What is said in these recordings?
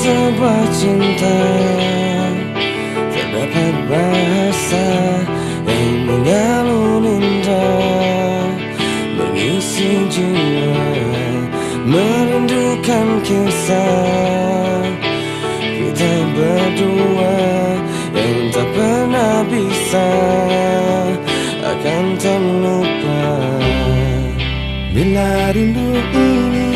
sebuah cinta, terdapat bahasa yang mengalun indah, mengisi jiwa, merindukan kisah kita berdua yang tak pernah bisa akan terlupa. Bila rindu ini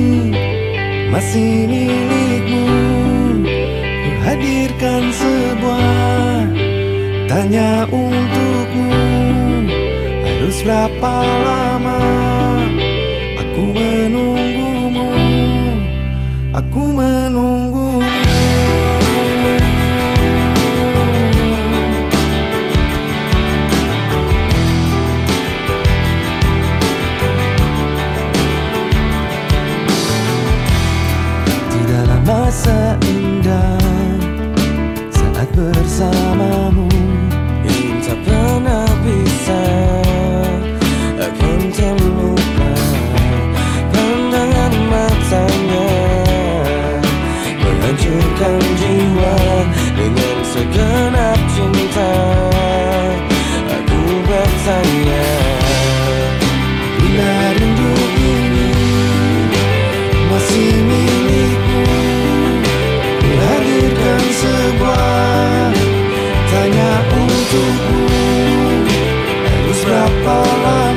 masih milikmu, ku hadirkan sebuah tanya untukmu. Harus berapa lama aku menunggumu, aku menunggumu. Tidaklah masa indah saat bersamamu yang tak pernah bisa akan terlupa. Pandangan matanya menghancurkan jiwa, dengan segenap cinta aku bertanya. Bila rindu ini masih milikmu, ku hadirkan sebuah tanya untukmu. Harus berapa lama